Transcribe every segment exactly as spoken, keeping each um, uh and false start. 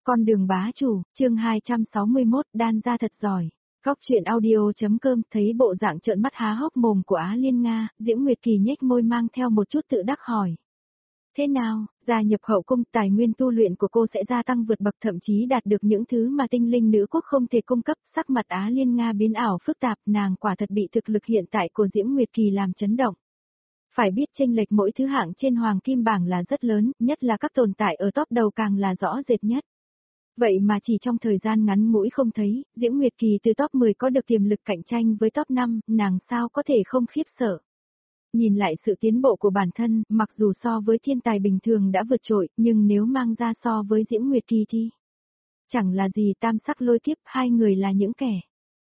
Con đường bá chủ, chương hai trăm sáu mươi mốt, đan ra thật giỏi. Góc truyện audio.com thấy bộ dạng trợn mắt há hốc mồm của Á Liên Nga, Diễm Nguyệt Kỳ nhếch môi mang theo một chút tự đắc hỏi. Thế nào, gia nhập hậu cung tài nguyên tu luyện của cô sẽ gia tăng vượt bậc thậm chí đạt được những thứ mà tinh linh nữ quốc không thể cung cấp. Sắc mặt Á Liên Nga biến ảo phức tạp, nàng quả thật bị thực lực hiện tại của Diễm Nguyệt Kỳ làm chấn động. Phải biết chênh lệch mỗi thứ hạng trên hoàng kim bảng là rất lớn, nhất là các tồn tại ở top đầu càng là rõ rệt nhất. Vậy mà chỉ trong thời gian ngắn ngủi không thấy, Diễm Nguyệt Kỳ từ top mười có được tiềm lực cạnh tranh với top năm, nàng sao có thể không khiếp sợ. Nhìn lại sự tiến bộ của bản thân, mặc dù so với thiên tài bình thường đã vượt trội, nhưng nếu mang ra so với Diễm Nguyệt Kỳ thì chẳng là gì. Tam sắc lôi kiếp, hai người là những kẻ.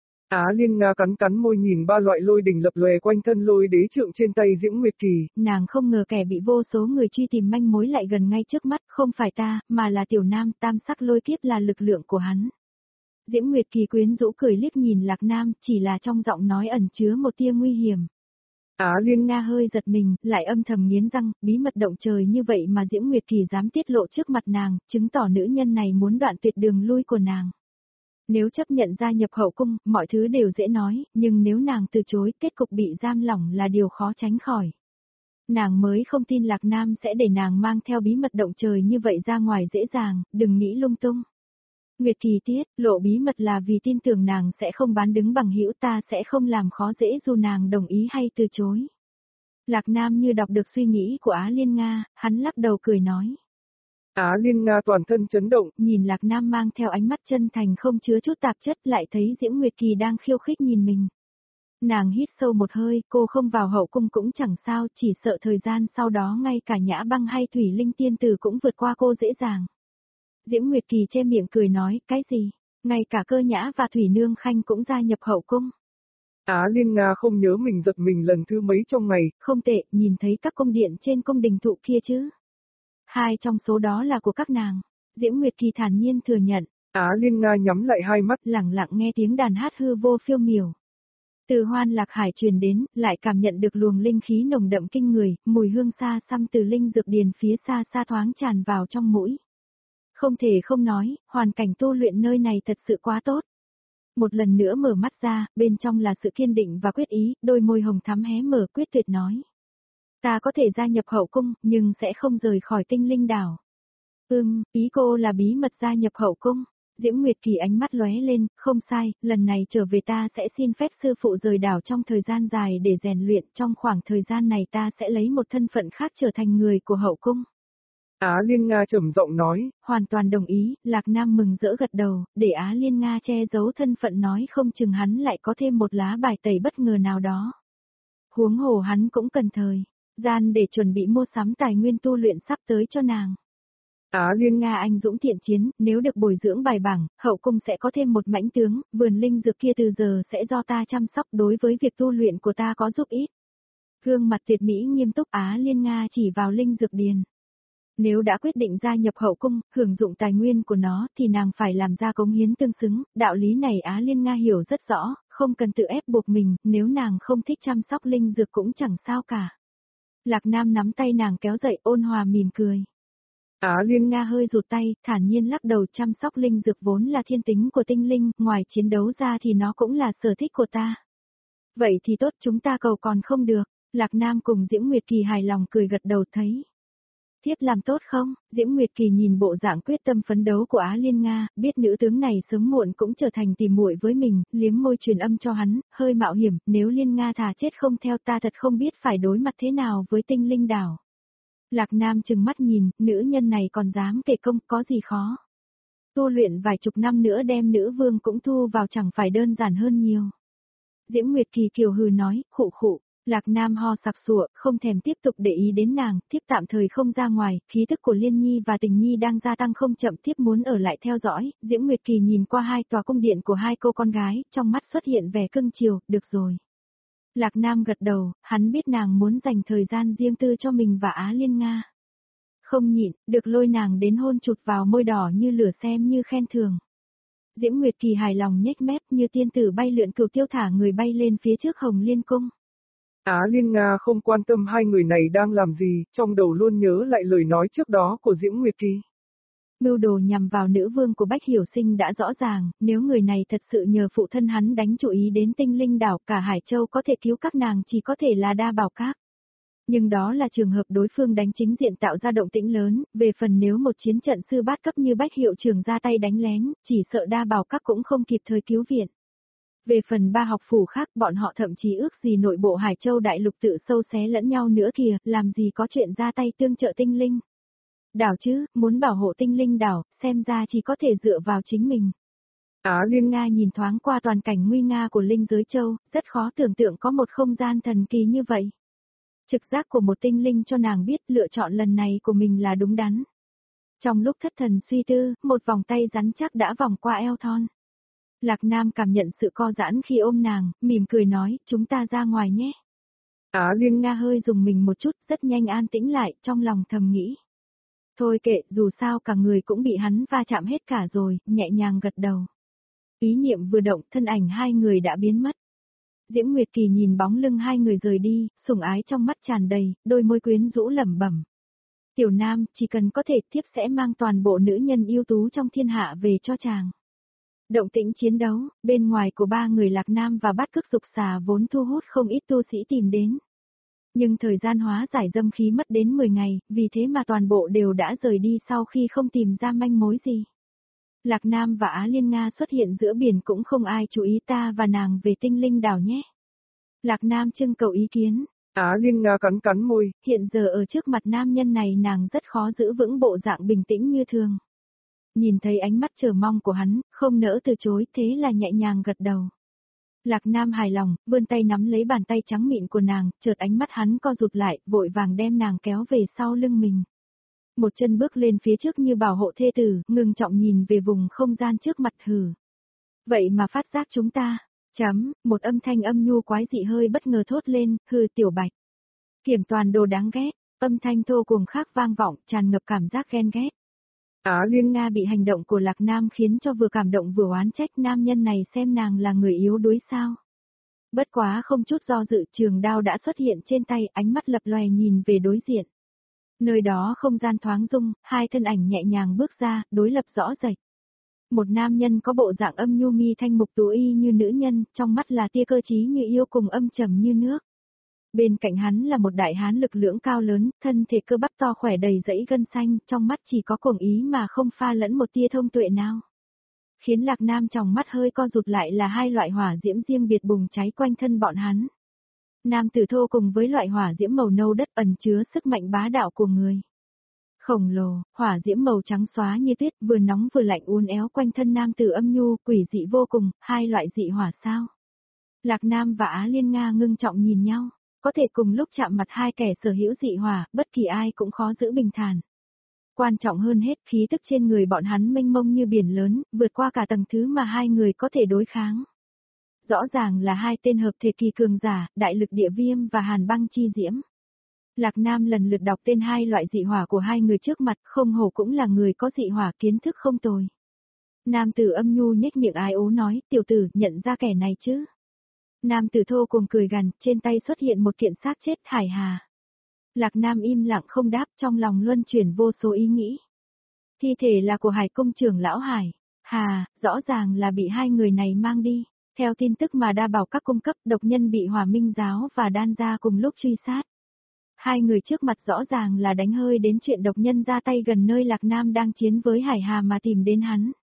Á Liên Nga cắn cắn môi nhìn ba loại lôi đỉnh lập lòe quanh thân lôi đế trượng trên tay Diễm Nguyệt Kỳ. Nàng không ngờ kẻ bị vô số người truy tìm manh mối lại gần ngay trước mắt, không phải ta, mà là tiểu nam. Tam sắc lôi kiếp là lực lượng của hắn. Diễm Nguyệt Kỳ quyến rũ cười liếc nhìn Lạc Nam, chỉ là trong giọng nói ẩn chứa một tia nguy hiểm. Á Liên Nga hơi giật mình, lại âm thầm nghiến răng, bí mật động trời như vậy mà Diễm Nguyệt Kỳ dám tiết lộ trước mặt nàng, chứng tỏ nữ nhân này muốn đoạn tuyệt đường lui của nàng. Nếu chấp nhận gia nhập hậu cung, mọi thứ đều dễ nói, nhưng nếu nàng từ chối, kết cục bị giam lỏng là điều khó tránh khỏi. Nàng mới không tin Lạc Nam sẽ để nàng mang theo bí mật động trời như vậy ra ngoài dễ dàng, đừng nghĩ lung tung. Nguyệt Kỳ tiết, lộ bí mật là vì tin tưởng nàng sẽ không bán đứng bằng hữu, ta sẽ không làm khó dễ dù nàng đồng ý hay từ chối. Lạc Nam như đọc được suy nghĩ của Á Liên Nga, hắn lắc đầu cười nói. Á Liên Nga toàn thân chấn động, nhìn Lạc Nam mang theo ánh mắt chân thành không chứa chút tạp chất, lại thấy Diễm Nguyệt Kỳ đang khiêu khích nhìn mình. Nàng hít sâu một hơi, cô không vào hậu cung cũng chẳng sao, chỉ sợ thời gian sau đó ngay cả Nhã Băng hay Thủy Linh tiên tử cũng vượt qua cô dễ dàng. Diễm Nguyệt Kỳ che miệng cười nói, cái gì? Ngay cả Cơ Nhã và Thủy Nương Khanh cũng gia nhập hậu cung. Á Liên Nga không nhớ mình giật mình lần thứ mấy trong ngày. Không tệ, nhìn thấy các cung điện trên cung đình thụ kia chứ? Hai trong số đó là của các nàng. Diễm Nguyệt Kỳ thản nhiên thừa nhận. Á Liên Nga nhắm lại hai mắt, lặng lặng nghe tiếng đàn hát hư vô phiêu miểu. Từ Hoan Lạc Hải truyền đến, lại cảm nhận được luồng linh khí nồng đậm kinh người, mùi hương xa xăm từ linh dược điền phía xa xa thoáng tràn vào trong mũi. Không thể không nói, hoàn cảnh tu luyện nơi này thật sự quá tốt. Một lần nữa mở mắt ra, bên trong là sự kiên định và quyết ý, đôi môi hồng thắm hé mở quyết tuyệt nói. Ta có thể gia nhập hậu cung, nhưng sẽ không rời khỏi tinh linh đảo. Ừm, ý cô là bí mật gia nhập hậu cung. Diễm Nguyệt Kỳ ánh mắt lóe lên, không sai, lần này trở về ta sẽ xin phép sư phụ rời đảo trong thời gian dài để rèn luyện, trong khoảng thời gian này ta sẽ lấy một thân phận khác trở thành người của hậu cung. Á Liên Nga trầm giọng nói. Hoàn toàn đồng ý, Lạc Nam mừng rỡ gật đầu, để Á Liên Nga che giấu thân phận nói không chừng hắn lại có thêm một lá bài tẩy bất ngờ nào đó. Huống hồ hắn cũng cần thời gian để chuẩn bị mua sắm tài nguyên tu luyện sắp tới cho nàng. Á Liên Nga anh dũng thiện chiến, nếu được bồi dưỡng bài bản, hậu cung sẽ có thêm một mãnh tướng, vườn linh dược kia từ giờ sẽ do ta chăm sóc, đối với việc tu luyện của ta có giúp ít. Gương mặt tuyệt mỹ nghiêm túc, Á Liên Nga chỉ vào linh dược điền. Nếu đã quyết định gia nhập hậu cung, hưởng dụng tài nguyên của nó, thì nàng phải làm ra cống hiến tương xứng, đạo lý này Á Liên Nga hiểu rất rõ, không cần tự ép buộc mình, nếu nàng không thích chăm sóc linh dược cũng chẳng sao cả. Lạc Nam nắm tay nàng kéo dậy, ôn hòa mỉm cười. Á Liên Nga hơi rụt tay, thản nhiên lắc đầu, chăm sóc linh dược vốn là thiên tính của tinh linh, ngoài chiến đấu ra thì nó cũng là sở thích của ta. Vậy thì tốt, chúng ta cầu còn không được. Lạc Nam cùng Diễm Nguyệt Kỳ hài lòng cười gật đầu thấy. Thiếp làm tốt không? Diễm Nguyệt Kỳ nhìn bộ dạng quyết tâm phấn đấu của Á Liên Nga, biết nữ tướng này sớm muộn cũng trở thành tỉ muội với mình, liếm môi truyền âm cho hắn, hơi mạo hiểm, nếu Liên Nga thà chết không theo ta thật không biết phải đối mặt thế nào với tinh linh đảo. Lạc Nam trừng mắt nhìn, nữ nhân này còn dám kể công, có gì khó. Tu luyện vài chục năm nữa đem nữ vương cũng thu vào chẳng phải đơn giản hơn nhiều. Diễm Nguyệt Kỳ kiều hừ nói, khụ khụ. Lạc Nam ho sặc sụa, không thèm tiếp tục để ý đến nàng, thiếp tạm thời không ra ngoài, khí thức của Liên Nhi và Tình Nhi đang gia tăng không chậm, thiếp muốn ở lại theo dõi. Diễm Nguyệt Kỳ nhìn qua hai tòa cung điện của hai cô con gái, trong mắt xuất hiện vẻ cưng chiều, được rồi. Lạc Nam gật đầu, hắn biết nàng muốn dành thời gian riêng tư cho mình và Á Liên Nga. Không nhịn, được lôi nàng đến hôn chụt vào môi đỏ như lửa xem như khen thưởng. Diễm Nguyệt Kỳ hài lòng nhếch mép như tiên tử bay lượn cửu tiêu thả người bay lên phía trước Hồng Liên Cung. Á Liên Nga không quan tâm hai người này đang làm gì, trong đầu luôn nhớ lại lời nói trước đó của Diễm Nguyệt Kỳ. Mưu đồ nhằm vào nữ vương của Bách Hiểu Sinh đã rõ ràng, nếu người này thật sự nhờ phụ thân hắn đánh chú ý đến tinh linh đảo, cả Hải Châu có thể cứu các nàng chỉ có thể là Đa Bảo Các. Nhưng đó là trường hợp đối phương đánh chính diện tạo ra động tĩnh lớn, về phần nếu một chiến trận sư bát cấp như Bách Hiệu Trưởng ra tay đánh lén, chỉ sợ Đa Bảo Các cũng không kịp thời cứu viện. Về phần ba học phủ khác, bọn họ thậm chí ước gì nội bộ Hải Châu đại lục tự sâu xé lẫn nhau nữa kìa, làm gì có chuyện ra tay tương trợ tinh linh. Đảo chứ, muốn bảo hộ tinh linh đảo, xem ra chỉ có thể dựa vào chính mình. Á Liên Nga nhìn thoáng qua toàn cảnh nguy nga của linh giới châu, rất khó tưởng tượng có một không gian thần kỳ như vậy. Trực giác của một tinh linh cho nàng biết lựa chọn lần này của mình là đúng đắn. Trong lúc thất thần suy tư, một vòng tay rắn chắc đã vòng qua eo thon. Lạc Nam cảm nhận sự co giãn khi ôm nàng, mỉm cười nói, chúng ta ra ngoài nhé. Á Liên Nga hơi dùng mình một chút, rất nhanh an tĩnh lại, trong lòng thầm nghĩ. Thôi kệ, dù sao cả người cũng bị hắn va chạm hết cả rồi, nhẹ nhàng gật đầu. Ý niệm vừa động, thân ảnh hai người đã biến mất. Diễm Nguyệt Kỳ nhìn bóng lưng hai người rời đi, sủng ái trong mắt tràn đầy, đôi môi quyến rũ lẩm bẩm. Tiểu Nam, chỉ cần có thể thiếp sẽ mang toàn bộ nữ nhân ưu tú trong thiên hạ về cho chàng. Động tĩnh chiến đấu, bên ngoài của ba người Lạc Nam và Bát Cức Dục Xà vốn thu hút không ít tu sĩ tìm đến. Nhưng thời gian hóa giải dâm khí mất đến mười ngày, vì thế mà toàn bộ đều đã rời đi sau khi không tìm ra manh mối gì. Lạc Nam và Á Liên Nga xuất hiện giữa biển cũng không ai chú ý ta và nàng về tinh linh đảo nhé. Lạc Nam trưng cầu ý kiến. Á Liên Nga cắn cắn môi. Hiện giờ ở trước mặt nam nhân này nàng rất khó giữ vững bộ dạng bình tĩnh như thường. Nhìn thấy ánh mắt chờ mong của hắn, không nỡ từ chối, thế là nhẹ nhàng gật đầu. Lạc Nam hài lòng, vươn tay nắm lấy bàn tay trắng mịn của nàng, chợt ánh mắt hắn co rụt lại, vội vàng đem nàng kéo về sau lưng mình. Một chân bước lên phía trước như bảo hộ thê tử, ngừng trọng nhìn về vùng không gian trước mặt hừ. Vậy mà phát giác chúng ta, chấm, một âm thanh âm nhu quái dị hơi bất ngờ thốt lên, hừ tiểu bạch. Kiểm toàn đồ đáng ghét, âm thanh thô cuồng khác vang vọng, tràn ngập cảm giác ghen ghét. Á Liên Nga bị hành động của Lạc Nam khiến cho vừa cảm động vừa oán trách nam nhân này xem nàng là người yếu đuối sao. Bất quá không chút do dự, trường đao đã xuất hiện trên tay, ánh mắt lập lòe nhìn về đối diện. Nơi đó không gian thoáng rung, hai thân ảnh nhẹ nhàng bước ra, đối lập rõ rệt. Một nam nhân có bộ dạng âm nhu mi thanh mục tú y như nữ nhân, trong mắt là tia cơ trí như yêu cùng âm trầm như nước. Bên cạnh hắn là một đại hán lực lưỡng cao lớn, thân thể cơ bắp to khỏe đầy dãy gân xanh, trong mắt chỉ có cuồng ý mà không pha lẫn một tia thông tuệ nào. Khiến Lạc Nam trong mắt hơi co rụt lại là hai loại hỏa diễm riêng biệt bùng cháy quanh thân bọn hắn. Nam tử thô cùng với loại hỏa diễm màu nâu đất ẩn chứa sức mạnh bá đạo của người. Khổng lồ, hỏa diễm màu trắng xóa như tuyết, vừa nóng vừa lạnh uốn éo quanh thân nam tử âm nhu, quỷ dị vô cùng, hai loại dị hỏa sao. Lạc Nam và Á Liên Nga ngưng trọng nhìn nhau. Có thể cùng lúc chạm mặt hai kẻ sở hữu dị hỏa, bất kỳ ai cũng khó giữ bình thản. Quan trọng hơn hết, khí tức trên người bọn hắn mênh mông như biển lớn, vượt qua cả tầng thứ mà hai người có thể đối kháng. Rõ ràng là hai tên hợp thể kỳ cường giả, đại lực địa viêm và hàn băng chi diễm. Lạc Nam lần lượt đọc tên hai loại dị hỏa của hai người trước mặt, không hổ cũng là người có dị hỏa kiến thức không tồi. Nam tử âm nhu nhếch miệng ái ố nói, tiểu tử, nhận ra kẻ này chứ? Nam tử thô cuồng cười gằn, trên tay xuất hiện một kiện xác chết Hải Hà. Lạc Nam im lặng không đáp, trong lòng luân chuyển vô số ý nghĩ. Thi thể là của Hải Cung trưởng lão Hải Hà, rõ ràng là bị hai người này mang đi. Theo tin tức mà Đa Bảo Các cung cấp, độc nhân bị Hỏa Minh giáo và Đan gia cùng lúc truy sát. Hai người trước mặt rõ ràng là đánh hơi đến chuyện độc nhân ra tay gần nơi Lạc Nam đang chiến với Hải Hà mà tìm đến hắn.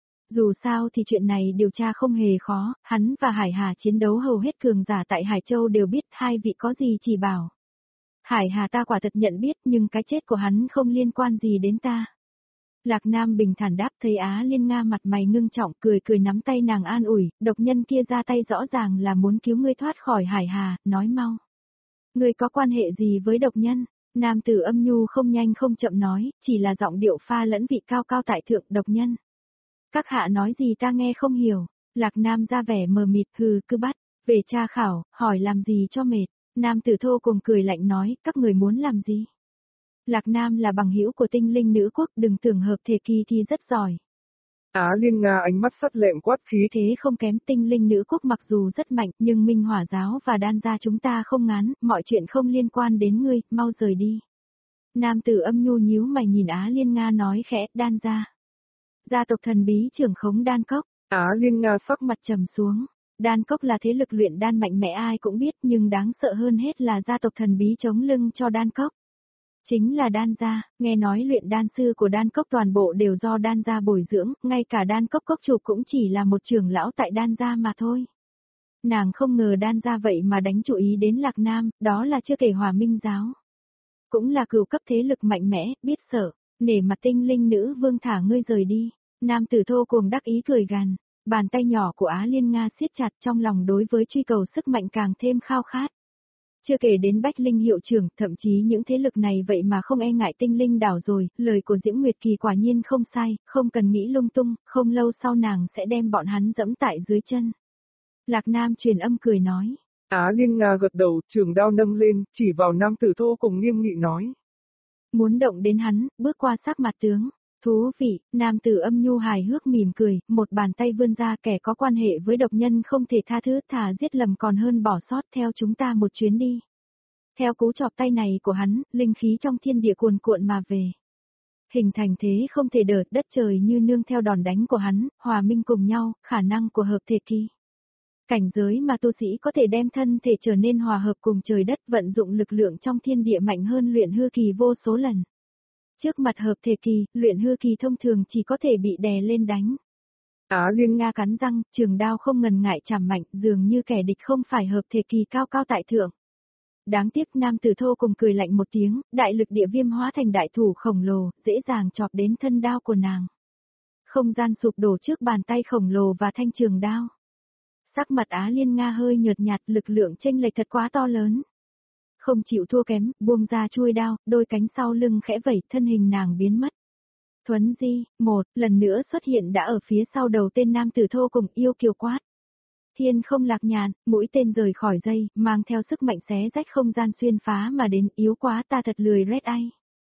Dù sao thì chuyện này điều tra không hề khó, hắn và Hải Hà chiến đấu hầu hết cường giả tại Hải Châu đều biết hai vị có gì chỉ bảo. Hải Hà ta quả thật nhận biết nhưng cái chết của hắn không liên quan gì đến ta. Lạc Nam bình thản đáp, thấy Á Liên Nga mặt mày ngưng trọng cười cười nắm tay nàng an ủi, độc nhân kia ra tay rõ ràng là muốn cứu ngươi thoát khỏi Hải Hà, nói mau. Ngươi có quan hệ gì với độc nhân? Nam tử âm nhu không nhanh không chậm nói, chỉ là giọng điệu pha lẫn vị cao cao tại thượng độc nhân. Các hạ nói gì ta nghe không hiểu, Lạc Nam ra vẻ mờ mịt hừ cứ bắt, về tra khảo, hỏi làm gì cho mệt, Nam tử thô cùng cười lạnh nói, các người muốn làm gì? Lạc Nam là bằng hữu của tinh linh nữ quốc, đừng tưởng hợp thể kỳ thì rất giỏi. Á Liên Nga ánh mắt sắc lẹm quát khí thế không kém, tinh linh nữ quốc mặc dù rất mạnh, nhưng Minh Hỏa giáo và Đan gia chúng ta không ngán, mọi chuyện không liên quan đến ngươi, mau rời đi. Nam tử âm nhu nhíu mày nhìn Á Liên Nga nói khẽ, đan gia. Gia tộc thần bí trưởng khống đan cốc. Á Liên Nga sắc Mặt trầm xuống. Đan cốc là thế lực luyện đan mạnh mẽ ai cũng biết, nhưng đáng sợ hơn hết là gia tộc thần bí chống lưng cho đan cốc. Chính là đan gia, nghe nói luyện đan sư của đan cốc toàn bộ đều do đan gia bồi dưỡng, ngay cả đan cốc cốc chủ cũng chỉ là một trưởng lão tại đan gia mà thôi. Nàng không ngờ đan gia vậy mà đánh chú ý đến Lạc Nam, đó là chưa kể Hòa Minh giáo. Cũng là cửu cấp thế lực mạnh mẽ, biết sợ, nể mặt tinh linh nữ vương thả ngươi rời đi. Nam tử thô cuồng đắc ý cười gằn, bàn tay nhỏ của Á Liên Nga siết chặt trong lòng đối với truy cầu sức mạnh càng thêm khao khát. Chưa kể đến Bách Linh hiệu trưởng, thậm chí những thế lực này vậy mà không e ngại tinh linh đảo rồi, lời của Diễm Nguyệt Kỳ quả nhiên không sai, không cần nghĩ lung tung, không lâu sau nàng sẽ đem bọn hắn dẫm tại dưới chân. Lạc Nam truyền âm cười nói. Á Liên Nga gật đầu, trường đao nâng lên, chỉ vào nam tử thô cùng nghiêm nghị nói. Muốn động đến hắn, bước qua sắc mặt tướng. Thú vị, nam tử âm nhu hài hước mỉm cười, một bàn tay vươn ra, kẻ có quan hệ với độc nhân không thể tha thứ, thà giết lầm còn hơn bỏ sót, theo chúng ta một chuyến đi. Theo cú chọc tay này của hắn, linh khí trong thiên địa cuồn cuộn mà về. Hình thành thế không thể đỡ, đất trời như nương theo đòn đánh của hắn, hòa minh cùng nhau, khả năng của hợp thể kỳ. Cảnh giới mà tu sĩ có thể đem thân thể trở nên hòa hợp cùng trời đất, vận dụng lực lượng trong thiên địa mạnh hơn luyện hư kỳ vô số lần. Trước mặt hợp thể kỳ, luyện hư kỳ thông thường chỉ có thể bị đè lên đánh. Á Liên Nga cắn răng, trường đao không ngần ngại chảm mạnh, dường như kẻ địch không phải hợp thể kỳ cao cao tại thượng. Đáng tiếc nam tử thô cùng cười lạnh một tiếng, đại lực địa viêm hóa thành đại thủ khổng lồ, dễ dàng chọc đến thân đao của nàng. Không gian sụp đổ trước bàn tay khổng lồ và thanh trường đao. Sắc mặt Á Liên Nga hơi nhợt nhạt, lực lượng chênh lệch thật quá to lớn. Không chịu thua kém, buông ra chuôi đao, đôi cánh sau lưng khẽ vẩy, thân hình nàng biến mất. Thuấn di, một, lần nữa xuất hiện đã ở phía sau đầu tên nam tử thô cùng yêu kiều quát. Thiên không lạc nhàn, mũi tên rời khỏi dây, mang theo sức mạnh xé rách không gian xuyên phá mà đến, yếu quá ta thật lười rét ai.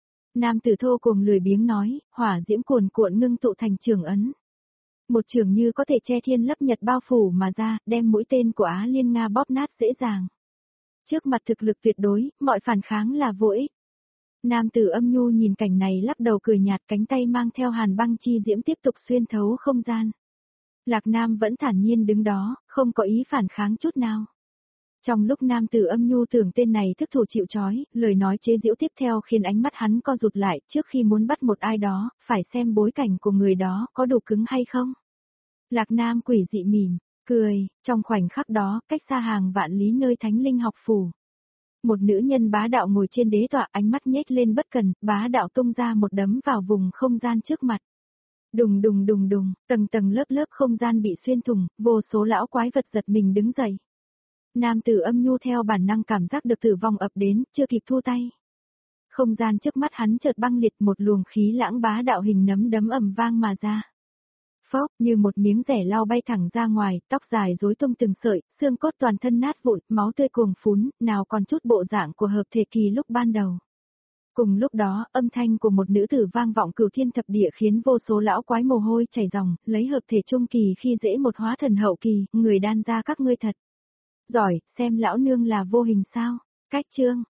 Nam tử thô cùng lười biếng nói, hỏa diễm cuồn cuộn ngưng tụ thành trường ấn. Một trường như có thể che thiên lấp nhật bao phủ mà ra, đem mũi tên của Á Liên Nga bóp nát dễ dàng. Trước mặt thực lực tuyệt đối, mọi phản kháng là vô ích. Nam tử âm nhu nhìn cảnh này lắc đầu cười nhạt, cánh tay mang theo hàn băng chi diễm tiếp tục xuyên thấu không gian. Lạc Nam vẫn thản nhiên đứng đó, không có ý phản kháng chút nào. Trong lúc nam tử âm nhu tưởng tên này thức thủ chịu trói, lời nói chế giễu tiếp theo khiến ánh mắt hắn co rụt lại, trước khi muốn bắt một ai đó, phải xem bối cảnh của người đó có đủ cứng hay không. Lạc Nam quỷ dị mỉm, cười, trong khoảnh khắc đó, cách xa hàng vạn lý nơi thánh linh học phủ. Một nữ nhân bá đạo ngồi trên đế tọa, ánh mắt nhếch lên bất cần, bá đạo tung ra một đấm vào vùng không gian trước mặt. Đùng đùng đùng đùng, tầng tầng lớp lớp không gian bị xuyên thủng, vô số lão quái vật giật mình đứng dậy. Nam tử âm nhu theo bản năng cảm giác được tử vong ập đến, chưa kịp thu tay. Không gian trước mắt hắn chợt băng liệt, một luồng khí lãng bá đạo hình nấm đấm ầm vang mà ra. Phốc, như một miếng rẻ lau bay thẳng ra ngoài, tóc dài rối tung từng sợi, xương cốt toàn thân nát vụn, máu tươi cuồng phún, nào còn chút bộ dạng của hợp thể kỳ lúc ban đầu. Cùng lúc đó, âm thanh của một nữ tử vang vọng cửu thiên thập địa khiến vô số lão quái mồ hôi chảy ròng, lấy hợp thể trung kỳ khi dễ một hóa thần hậu kỳ, người đan ra các ngươi thật giỏi, xem lão nương là vô hình sao. Cách chương